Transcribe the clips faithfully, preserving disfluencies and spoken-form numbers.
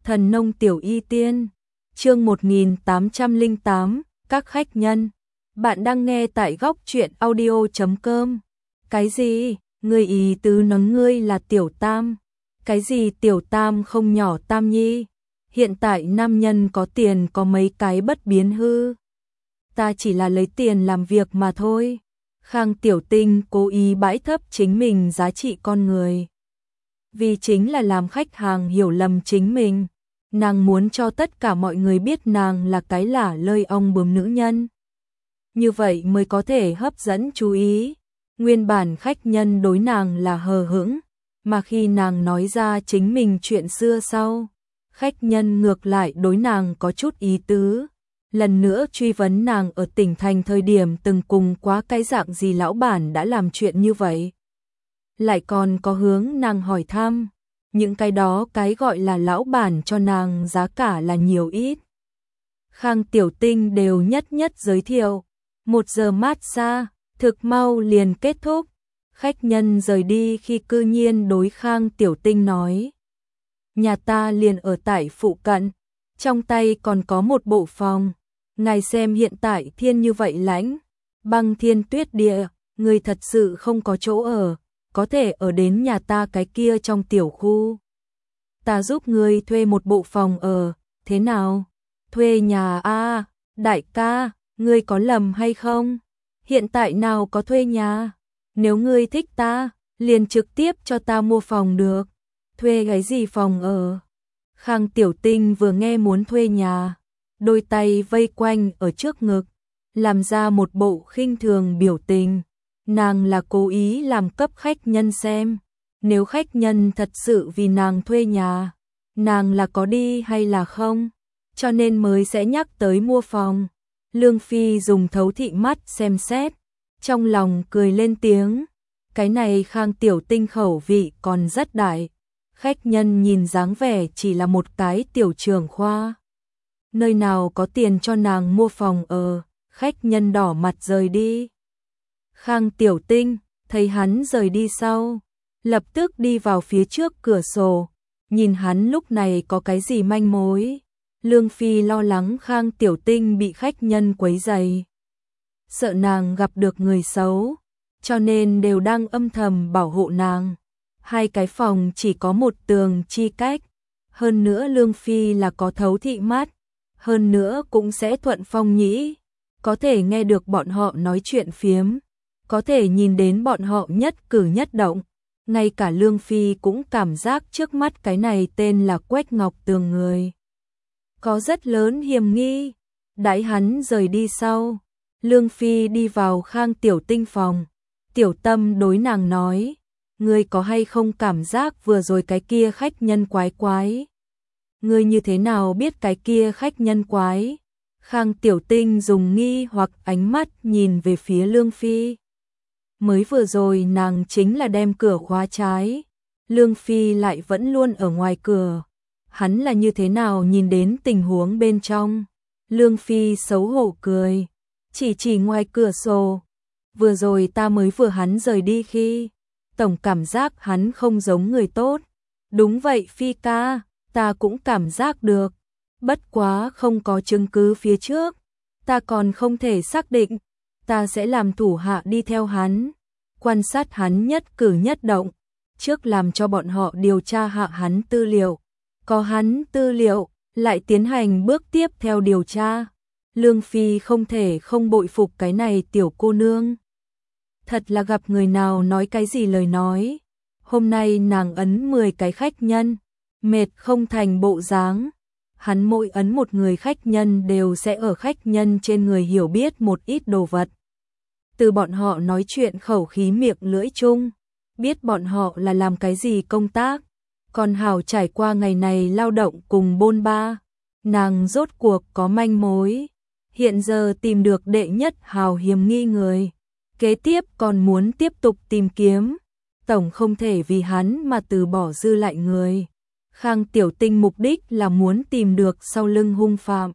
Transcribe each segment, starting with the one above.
Thần nông tiểu y tiên, chương một nghìn tám trăm lẻ tám, các khách nhân. Bạn đang nghe tại góc truyện audio chấm com. Cái gì? Ngươi ý tứ nói ngươi là tiểu tam? Cái gì tiểu tam không nhỏ tam nhi? Hiện tại nam nhân có tiền có mấy cái bất biến hư. Ta chỉ là lấy tiền làm việc mà thôi. Khang Tiểu Tinh cố ý bãi thấp chính mình giá trị con người. Vì chính là làm khách hàng hiểu lầm chính mình. Nàng muốn cho tất cả mọi người biết nàng là cái lả lơi ong bướm nữ nhân. Như vậy mới có thể hấp dẫn chú ý. Nguyên bản khách nhân đối nàng là hờ hững, mà khi nàng nói ra chính mình chuyện xưa sau, khách nhân ngược lại đối nàng có chút ý tứ. Lần nữa truy vấn nàng ở tỉnh thành thời điểm từng cùng quá cái dạng gì lão bản đã làm chuyện như vậy. Lại còn có hướng nàng hỏi thăm, những cái đó cái gọi là lão bản cho nàng giá cả là nhiều ít. Khang Tiểu Tinh đều nhất nhất giới thiệu, một giờ massage, thực mau liền kết thúc. Khách nhân rời đi khi cư nhiên đối Khang Tiểu Tinh nói, nhà ta liền ở tại phụ cận, trong tay còn có một bộ phòng. Ngài xem hiện tại thiên như vậy lãnh, băng thiên tuyết địa, người thật sự không có chỗ ở, có thể ở đến nhà ta cái kia trong tiểu khu. Ta giúp người thuê một bộ phòng ở, thế nào? Thuê nhà a, đại ca, ngươi có lầm hay không? Hiện tại nào có thuê nhà? Nếu ngươi thích ta, liền trực tiếp cho ta mua phòng được. Thuê cái gì phòng ở? Khang Tiểu Tinh vừa nghe muốn thuê nhà, đôi tay vây quanh ở trước ngực, làm ra một bộ khinh thường biểu tình. Nàng là cố ý làm cấp khách nhân xem, nếu khách nhân thật sự vì nàng thuê nhà, nàng là có đi hay là không, cho nên mới sẽ nhắc tới mua phòng. Lương Phi dùng thấu thị mắt xem xét, trong lòng cười lên tiếng, cái này Khang Tiểu Tinh khẩu vị còn rất đại. Khách nhân nhìn dáng vẻ chỉ là một cái tiểu trưởng khoa, nơi nào có tiền cho nàng mua phòng ở. Khách nhân đỏ mặt rời đi. Khang Tiểu Tinh thấy hắn rời đi sau, lập tức đi vào phía trước cửa sổ, nhìn hắn lúc này có cái gì manh mối. Lương Phi lo lắng Khang Tiểu Tinh bị khách nhân quấy rầy, sợ nàng gặp được người xấu, cho nên đều đang âm thầm bảo hộ nàng. Hai cái phòng chỉ có một tường chi cách, hơn nữa Lương Phi là có thấu thị mắt, hơn nữa cũng sẽ thuận phong nhĩ, có thể nghe được bọn họ nói chuyện phiếm, có thể nhìn đến bọn họ nhất cử nhất động. Ngay cả Lương Phi cũng cảm giác trước mắt cái này tên là Quách Ngọc Tường người có rất lớn hiểm nghi. Đãi hắn rời đi sau, Lương Phi đi vào Khang Tiểu Tinh phòng. Tiểu Tâm đối nàng nói, ngươi có hay không cảm giác vừa rồi cái kia khách nhân quái quái? Ngươi như thế nào biết cái kia khách nhân quái? Khang Tiểu Tinh dùng nghi hoặc ánh mắt nhìn về phía Lương Phi. Mới vừa rồi nàng chính là đem cửa khóa trái, Lương Phi lại vẫn luôn ở ngoài cửa. Hắn là như thế nào nhìn đến tình huống bên trong? Lương Phi xấu hổ cười, chỉ chỉ ngoài cửa sổ. Vừa rồi ta mới vừa hắn rời đi khi, tổng cảm giác hắn không giống người tốt. Đúng vậy Phi ca, ta cũng cảm giác được. Bất quá không có chứng cứ phía trước, ta còn không thể xác định. Ta sẽ làm thủ hạ đi theo hắn, quan sát hắn nhất cử nhất động, trước làm cho bọn họ điều tra hạ hắn tư liệu. Có hắn tư liệu, lại tiến hành bước tiếp theo điều tra. Lương Phi không thể không bội phục cái này tiểu cô nương. Thật là gặp người nào nói cái gì lời nói. Hôm nay nàng ấn mười cái khách nhân, mệt không thành bộ dáng. Hắn mỗi ấn một người khách nhân đều sẽ ở khách nhân trên người hiểu biết một ít đồ vật. Từ bọn họ nói chuyện khẩu khí miệng lưỡi chung, biết bọn họ là làm cái gì công tác. Còn hảo trải qua ngày này lao động cùng bôn ba, nàng rốt cuộc có manh mối. Hiện giờ tìm được đệ nhất hào hiểm nghi người, kế tiếp còn muốn tiếp tục tìm kiếm. Tổng không thể vì hắn mà từ bỏ dư lại người. Khang Tiểu Tinh mục đích là muốn tìm được sau lưng hung phạm,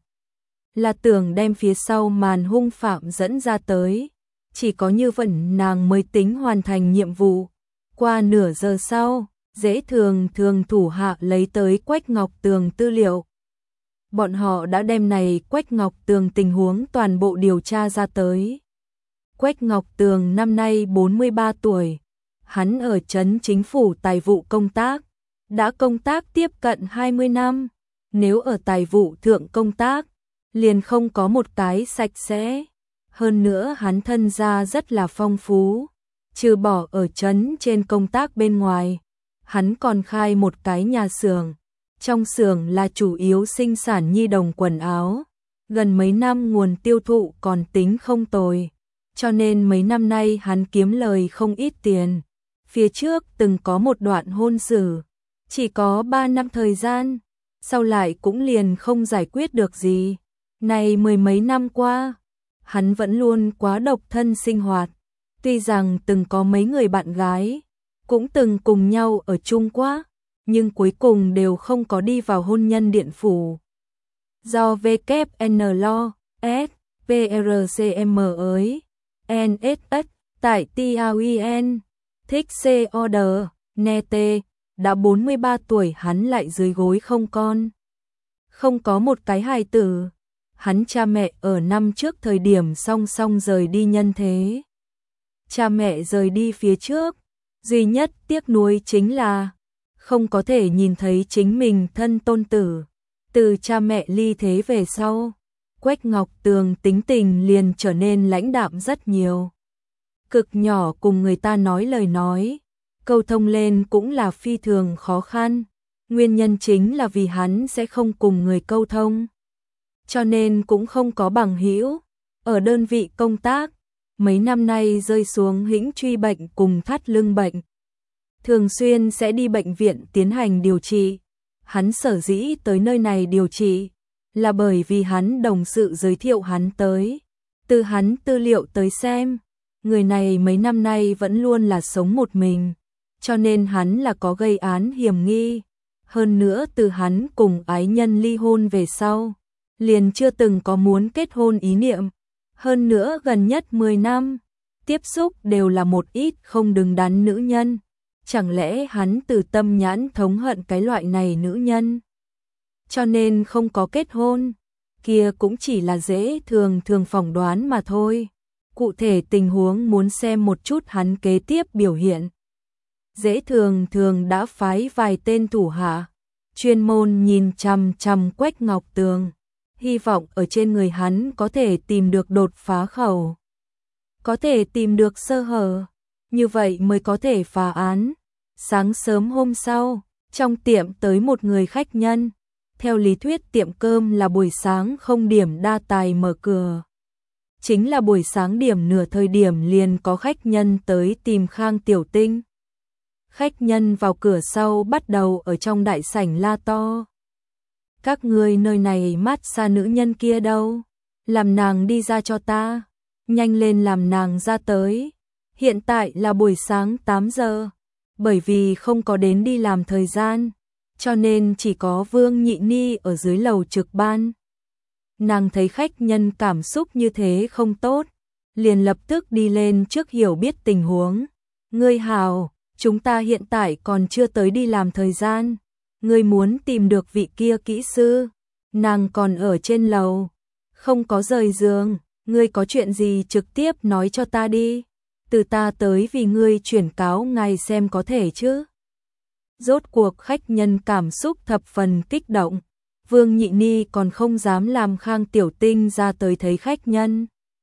là tưởng đem phía sau màn hung phạm dẫn ra tới. Chỉ có như vậy nàng mới tính hoàn thành nhiệm vụ. Qua nửa giờ sau, Dễ Thường Thường thủ hạ lấy tới Quách Ngọc Tường tư liệu. Bọn họ đã đem này Quách Ngọc Tường tình huống toàn bộ điều tra ra tới. Quách Ngọc Tường năm nay bốn mươi ba tuổi, hắn ở trấn chính phủ tài vụ công tác, đã công tác tiếp cận hai mươi năm, nếu ở tài vụ thượng công tác, liền không có một cái sạch sẽ. Hơn nữa hắn thân gia rất là phong phú, trừ bỏ ở trấn trên công tác bên ngoài, hắn còn khai một cái nhà xưởng, trong xưởng là chủ yếu sinh sản nhi đồng quần áo, gần mấy năm nguồn tiêu thụ còn tính không tồi, cho nên mấy năm nay hắn kiếm lời không ít tiền. Phía trước từng có một đoạn hôn sự, chỉ có ba năm thời gian, sau lại cũng liền không giải quyết được gì. Này mười mấy năm qua, hắn vẫn luôn quá độc thân sinh hoạt, tuy rằng từng có mấy người bạn gái, cũng từng cùng nhau ở chung quá, nhưng cuối cùng đều không có đi vào hôn nhân điện phủ. Do vê kép en lờ, S, pê rờ xê em ấy, en ét ét, tại tê a u en, thích xê order, nete, đã bốn mươi ba tuổi hắn lại dưới gối không con. Không có một cái hài tử, hắn cha mẹ ở năm trước thời điểm song song rời đi nhân thế. Cha mẹ rời đi phía trước, duy nhất tiếc nuối chính là không có thể nhìn thấy chính mình thân tôn tử. Từ cha mẹ ly thế về sau, Quách Ngọc Tường tính tình liền trở nên lãnh đạm rất nhiều. Cực nhỏ cùng người ta nói lời nói, câu thông lên cũng là phi thường khó khăn. Nguyên nhân chính là vì hắn sẽ không cùng người câu thông, cho nên cũng không có bằng hữu. Ở đơn vị công tác, mấy năm nay rơi xuống hĩnh truy bệnh cùng thắt lưng bệnh, thường xuyên sẽ đi bệnh viện tiến hành điều trị. Hắn sở dĩ tới nơi này điều trị là bởi vì hắn đồng sự giới thiệu hắn tới. Từ hắn tư liệu tới xem, người này mấy năm nay vẫn luôn là sống một mình, cho nên hắn là có gây án hiểm nghi. Hơn nữa từ hắn cùng ái nhân ly hôn về sau, liền chưa từng có muốn kết hôn ý niệm. Hơn nữa gần nhất mười năm, tiếp xúc đều là một ít không đứng đắn nữ nhân. Chẳng lẽ hắn từ tâm nhãn thống hận cái loại này nữ nhân, cho nên không có kết hôn? Kia cũng chỉ là dễ thường thường phỏng đoán mà thôi. Cụ thể tình huống muốn xem một chút hắn kế tiếp biểu hiện. Dễ thường thường đã phái vài tên thủ hạ, chuyên môn nhìn chằm chằm Quách Ngọc Tường, hy vọng ở trên người hắn có thể tìm được đột phá khẩu, có thể tìm được sơ hở, như vậy mới có thể phá án. Sáng sớm hôm sau, trong tiệm tới một người khách nhân. Theo lý thuyết tiệm cơm là buổi sáng không điểm đa tài mở cửa. Chính là buổi sáng điểm nửa thời điểm liền có khách nhân tới tìm Khang Tiểu Tinh. Khách nhân vào cửa sau bắt đầu ở trong đại sảnh la to. Các ngươi nơi này mát xa nữ nhân kia đâu? Làm nàng đi ra cho ta. Nhanh lên làm nàng ra tới. Hiện tại là buổi sáng tám giờ. Bởi vì không có đến đi làm thời gian, cho nên chỉ có Vương Nhị Ni ở dưới lầu trực ban. Nàng thấy khách nhân cảm xúc như thế không tốt, liền lập tức đi lên trước hiểu biết tình huống. Ngươi hảo, chúng ta hiện tại còn chưa tới đi làm thời gian. Ngươi muốn tìm được vị kia kỹ sư, nàng còn ở trên lầu, không có rời giường. Ngươi có chuyện gì trực tiếp nói cho ta đi. Từ ta tới vì ngươi chuyển cáo ngài xem có thể chứ. Rốt cuộc khách nhân cảm xúc thập phần kích động. Vương Nhị Ni còn không dám làm Khang Tiểu Tinh ra tới thấy khách nhân.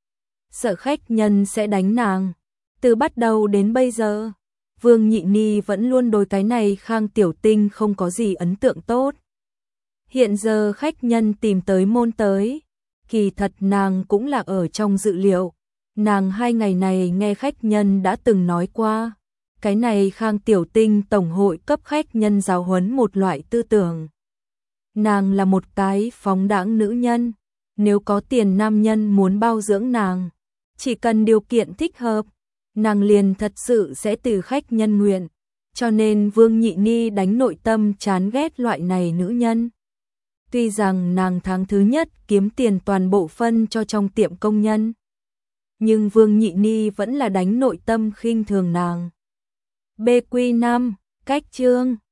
Sợ khách nhân sẽ đánh nàng. Từ bắt đầu đến bây giờ, Vương Nhị Ni vẫn luôn đối cái này Khang Tiểu Tinh không có gì ấn tượng tốt. Hiện giờ khách nhân tìm tới môn tới, kỳ thật nàng cũng là ở trong dự liệu. Nàng hai ngày này nghe khách nhân đã từng nói qua, cái này Khang Tiểu Tinh tổng hội cấp khách nhân giáo huấn một loại tư tưởng. Nàng là một cái phóng đãng nữ nhân, nếu có tiền nam nhân muốn bao dưỡng nàng, chỉ cần điều kiện thích hợp, nàng liền thật sự sẽ từ khách nhân nguyện, cho nên Vương Nhị Ni đánh nội tâm chán ghét loại này nữ nhân. Tuy rằng nàng tháng thứ nhất kiếm tiền toàn bộ phân cho trong tiệm công nhân, nhưng Vương Nhị Ni vẫn là đánh nội tâm khinh thường nàng. bê quy năm, Cách chương